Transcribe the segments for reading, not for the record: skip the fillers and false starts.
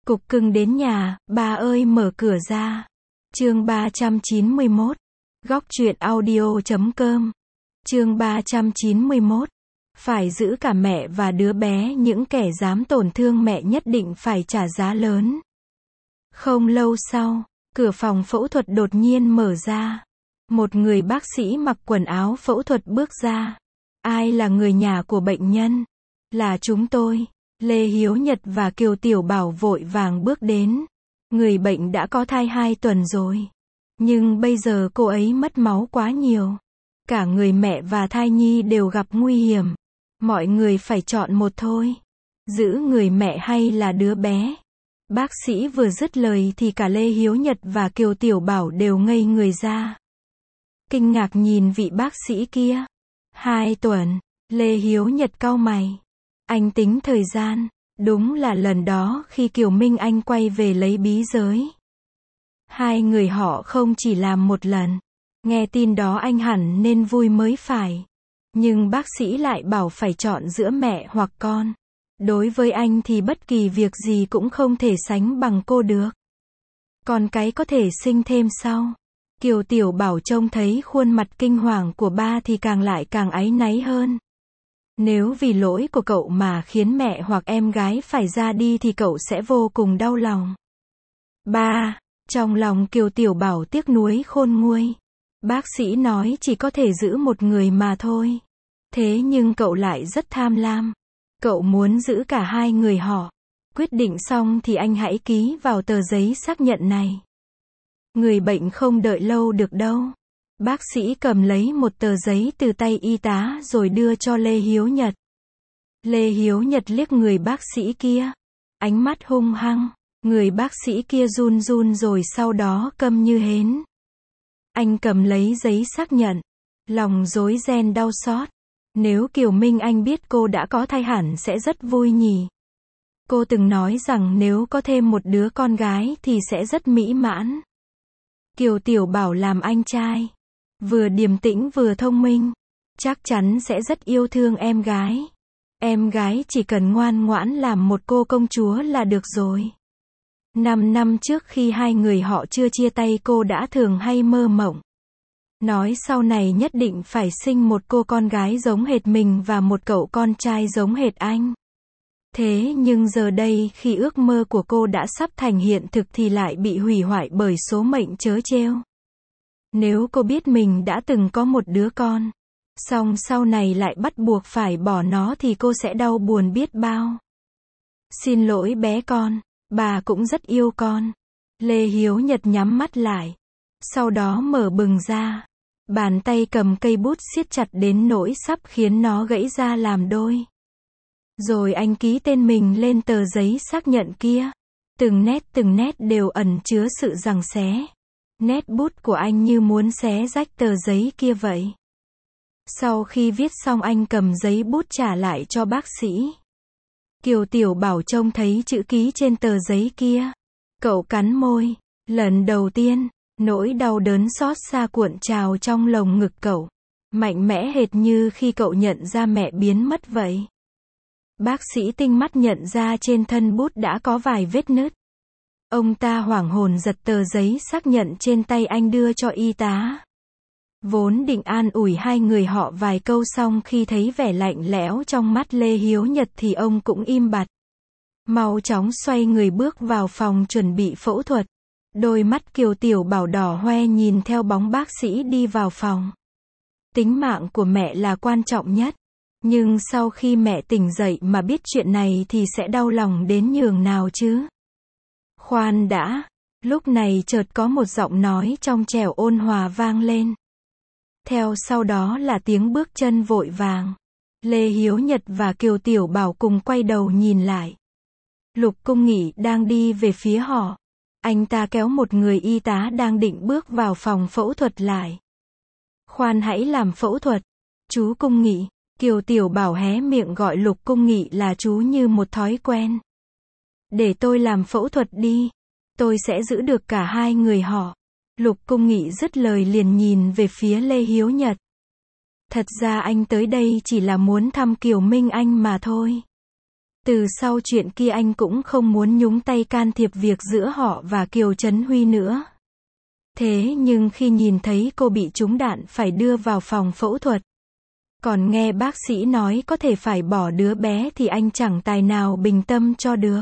Cục cưng đến nhà, ba ơi mở cửa ra. Chương 391. Góc truyện audio.com. Chương 391. Phải giữ cả mẹ và đứa bé, những kẻ dám tổn thương mẹ nhất định phải trả giá lớn. Không lâu sau, cửa phòng phẫu thuật đột nhiên mở ra. Một người bác sĩ mặc quần áo phẫu thuật bước ra. Ai là người nhà của bệnh nhân? Là chúng tôi. Lê Hiếu Nhật và Kiều Tiểu Bảo vội vàng bước đến. Người bệnh đã có thai 2 tuần rồi. Nhưng bây giờ cô ấy mất máu quá nhiều. Cả người mẹ và thai nhi đều gặp nguy hiểm. Mọi người phải chọn một thôi. Giữ người mẹ hay là đứa bé? Bác sĩ vừa dứt lời thì cả Lê Hiếu Nhật và Kiều Tiểu Bảo đều ngây người ra. Kinh ngạc nhìn vị bác sĩ kia. 2 tuần. Lê Hiếu Nhật cau mày. Anh tính thời gian. Đúng là lần đó khi Kiều Minh Anh quay về lấy bí giới. Hai người họ không chỉ làm một lần. Nghe tin đó anh hẳn nên vui mới phải. Nhưng bác sĩ lại bảo phải chọn giữa mẹ hoặc con. Đối với anh thì bất kỳ việc gì cũng không thể sánh bằng cô được. Còn cái có thể sinh thêm sau. Kiều Tiểu Bảo trông thấy khuôn mặt kinh hoàng của ba thì càng áy náy hơn. Nếu vì lỗi của cậu mà khiến mẹ hoặc em gái phải ra đi thì cậu sẽ vô cùng đau lòng. Ba, trong lòng Kiều Tiểu Bảo tiếc nuối khôn nguôi. Bác sĩ nói chỉ có thể giữ một người mà thôi. Thế nhưng cậu lại rất tham lam. Cậu muốn giữ cả hai người họ. Quyết định xong thì anh hãy ký vào tờ giấy xác nhận này. Người bệnh không đợi lâu được đâu. Bác sĩ cầm lấy một tờ giấy từ tay y tá rồi đưa cho Lê Hiếu Nhật. Lê Hiếu Nhật liếc người bác sĩ kia. Ánh mắt hung hăng. Người bác sĩ kia run run rồi sau đó câm như hến. Anh cầm lấy giấy xác nhận. Lòng rối ren đau xót. Nếu Kiều Minh Anh biết cô đã có thai hẳn sẽ rất vui nhỉ. Cô từng nói rằng nếu có thêm một đứa con gái thì sẽ rất mỹ mãn. Kiều Tiểu Bảo làm anh trai. Vừa điềm tĩnh vừa thông minh. Chắc chắn sẽ rất yêu thương em gái. Em gái chỉ cần ngoan ngoãn làm một cô công chúa là được rồi. 5 năm trước khi hai người họ chưa chia tay cô đã thường hay mơ mộng. Nói sau này nhất định phải sinh một cô con gái giống hệt mình và một cậu con trai giống hệt anh. Thế nhưng giờ đây khi ước mơ của cô đã sắp thành hiện thực thì lại bị hủy hoại bởi số mệnh trớ trêu. Nếu cô biết mình đã từng có một đứa con, song sau này lại bắt buộc phải bỏ nó thì cô sẽ đau buồn biết bao. Xin lỗi bé con, bà cũng rất yêu con. Lê Hiếu Nhật nhắm mắt lại. Sau đó mở bừng ra. Bàn tay cầm cây bút siết chặt đến nỗi sắp khiến nó gãy ra làm đôi. Rồi anh ký tên mình lên tờ giấy xác nhận kia. Từng nét đều ẩn chứa sự giằng xé. Nét bút của anh như muốn xé rách tờ giấy kia vậy. Sau khi viết xong anh cầm giấy bút trả lại cho bác sĩ. Kiều Tiểu Bảo trông thấy chữ ký trên tờ giấy kia. Cậu cắn môi. Lần đầu tiên, nỗi đau đớn xót xa cuộn trào trong lồng ngực cậu. Mạnh mẽ hệt như khi cậu nhận ra mẹ biến mất vậy. Bác sĩ tinh mắt nhận ra trên thân bút đã có vài vết nứt. Ông ta hoảng hồn giật tờ giấy xác nhận trên tay anh đưa cho y tá. Vốn định an ủi hai người họ vài câu xong khi thấy vẻ lạnh lẽo trong mắt Lê Hiếu Nhật thì ông cũng im bặt. Mau chóng xoay người bước vào phòng chuẩn bị phẫu thuật. Đôi mắt Kiều Tiểu Bảo đỏ hoe nhìn theo bóng bác sĩ đi vào phòng. Tính mạng của mẹ là quan trọng nhất. Nhưng sau khi mẹ tỉnh dậy mà biết chuyện này thì sẽ đau lòng đến nhường nào chứ? Khoan đã. Lúc này chợt có một giọng nói trong trẻo ôn hòa vang lên. Theo sau đó là tiếng bước chân vội vàng. Lê Hiếu Nhật và Kiều Tiểu Bảo cùng quay đầu nhìn lại. Lục Cung Nghị đang đi về phía họ. Anh ta kéo một người y tá đang định bước vào phòng phẫu thuật lại. Khoan hãy làm phẫu thuật. Chú Cung Nghị. Kiều Tiểu Bảo hé miệng gọi Lục Cung Nghị là chú như một thói quen. Để tôi làm phẫu thuật đi. Tôi sẽ giữ được cả hai người họ. Lục Cung Nghị dứt lời liền nhìn về phía Lê Hiếu Nhật. Thật ra anh tới đây chỉ là muốn thăm Kiều Minh Anh mà thôi. Từ sau chuyện kia anh cũng không muốn nhúng tay can thiệp việc giữa họ và Kiều Trấn Huy nữa. Thế nhưng khi nhìn thấy cô bị trúng đạn phải đưa vào phòng phẫu thuật, còn nghe bác sĩ nói có thể phải bỏ đứa bé thì anh chẳng tài nào bình tâm cho được.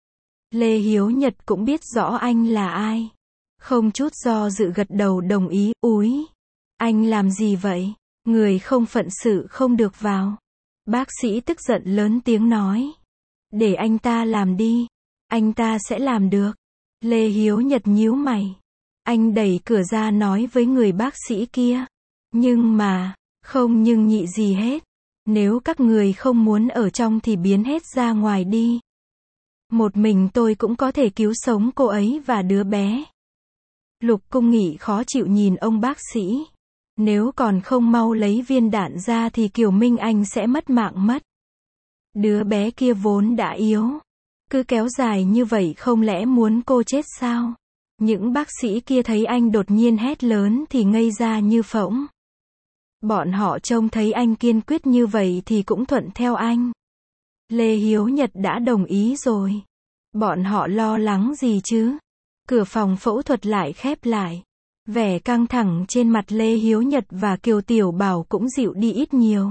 Lê Hiếu Nhật cũng biết rõ anh là ai. Không chút do dự gật đầu đồng ý. Úi, anh làm gì vậy? Người không phận sự không được vào. Bác sĩ tức giận lớn tiếng nói. Để anh ta làm đi. Anh ta sẽ làm được. Lê Hiếu Nhật nhíu mày. Anh đẩy cửa ra nói với người bác sĩ kia. Nhưng mà, không nhưng nhị gì hết. Nếu các người không muốn ở trong thì biến hết ra ngoài đi. Một mình tôi cũng có thể cứu sống cô ấy và đứa bé. Lục Cung Nghị khó chịu nhìn ông bác sĩ. Nếu còn không mau lấy viên đạn ra thì Kiều Minh Anh sẽ mất mạng mất. Đứa bé kia vốn đã yếu. Cứ kéo dài như vậy không lẽ muốn cô chết sao? Những bác sĩ kia thấy anh đột nhiên hét lớn thì ngây ra như phỗng. Bọn họ trông thấy anh kiên quyết như vậy thì cũng thuận theo anh. Lê Hiếu Nhật đã đồng ý rồi. Bọn họ lo lắng gì chứ? Cửa phòng phẫu thuật lại khép lại. Vẻ căng thẳng trên mặt Lê Hiếu Nhật và Kiều Tiểu Bảo cũng dịu đi ít nhiều.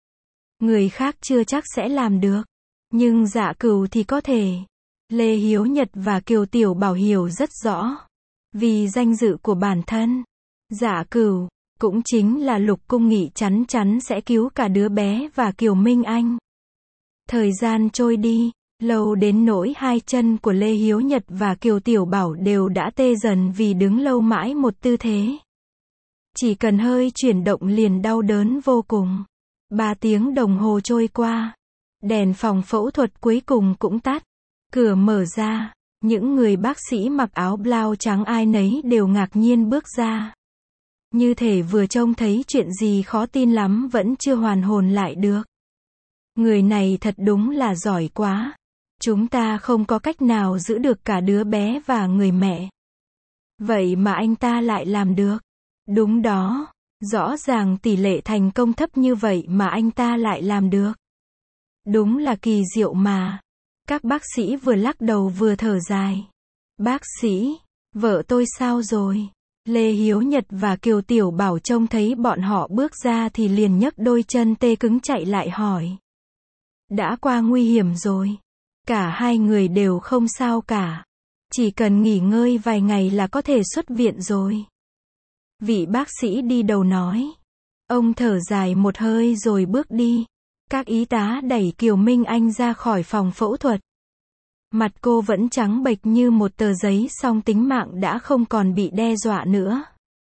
Người khác chưa chắc sẽ làm được. Nhưng Dạ Cửu thì có thể. Lê Hiếu Nhật và Kiều Tiểu Bảo hiểu rất rõ. Vì danh dự của bản thân, Dạ Cửu cũng chính là Lục Cung Nghị chắn chắn sẽ cứu cả đứa bé và Kiều Minh Anh. Thời gian trôi đi, lâu đến nỗi hai chân của Lê Hiếu Nhật và Kiều Tiểu Bảo đều đã tê dần vì đứng lâu mãi một tư thế. Chỉ cần hơi chuyển động liền đau đớn vô cùng. 3 tiếng đồng hồ trôi qua. Đèn phòng phẫu thuật cuối cùng cũng tắt. Cửa mở ra. Những người bác sĩ mặc áo blau trắng ai nấy đều ngạc nhiên bước ra. Như thể vừa trông thấy chuyện gì khó tin lắm vẫn chưa hoàn hồn lại được. Người này thật đúng là giỏi quá. Chúng ta không có cách nào giữ được cả đứa bé và người mẹ. Vậy mà anh ta lại làm được. Đúng đó. Rõ ràng tỷ lệ thành công thấp như vậy mà anh ta lại làm được. Đúng là kỳ diệu mà. Các bác sĩ vừa lắc đầu vừa thở dài. Bác sĩ, vợ tôi sao rồi? Lê Hiếu Nhật và Kiều Tiểu Bảo trông thấy bọn họ bước ra thì liền nhấc đôi chân tê cứng chạy lại hỏi. Đã qua nguy hiểm rồi. Cả hai người đều không sao cả. Chỉ cần nghỉ ngơi vài ngày là có thể xuất viện rồi. Vị bác sĩ đi đầu nói. Ông thở dài một hơi rồi bước đi. Các y tá đẩy Kiều Minh Anh ra khỏi phòng phẫu thuật. Mặt cô vẫn trắng bệch như một tờ giấy song tính mạng đã không còn bị đe dọa nữa.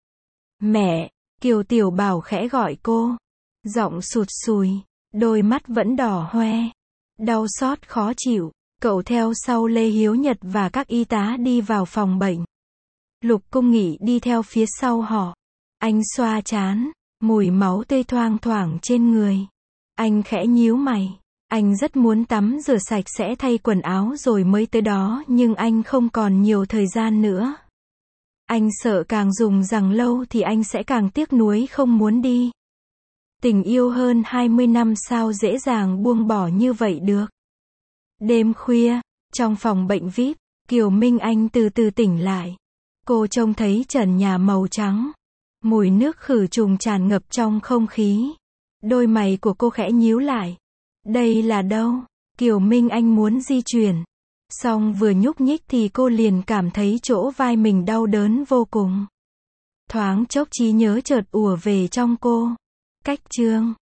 Mẹ, Kiều Tiểu Bảo khẽ gọi cô. Giọng sụt sùi, đôi mắt vẫn đỏ hoe. Đau xót khó chịu, cậu theo sau Lê Hiếu Nhật và các y tá đi vào phòng bệnh. Lục Cung Nghị đi theo phía sau họ. Anh xoa trán, mùi máu tươi thoang thoảng trên người. Anh khẽ nhíu mày. Anh rất muốn tắm rửa sạch sẽ thay quần áo rồi mới tới đó nhưng anh không còn nhiều thời gian nữa. Anh sợ càng dùng rằng lâu thì anh sẽ càng tiếc nuối không muốn đi. Tình yêu hơn 20 năm sao dễ dàng buông bỏ như vậy được. Đêm khuya, trong phòng bệnh VIP, Kiều Minh Anh từ từ tỉnh lại. Cô trông thấy trần nhà màu trắng. Mùi nước khử trùng tràn ngập trong không khí. Đôi mày của cô khẽ nhíu lại. Đây là đâu? Kiều Minh Anh muốn di chuyển. Song vừa nhúc nhích thì cô liền cảm thấy chỗ vai mình đau đớn vô cùng. Thoáng chốc trí nhớ chợt ùa về trong cô. Cách chương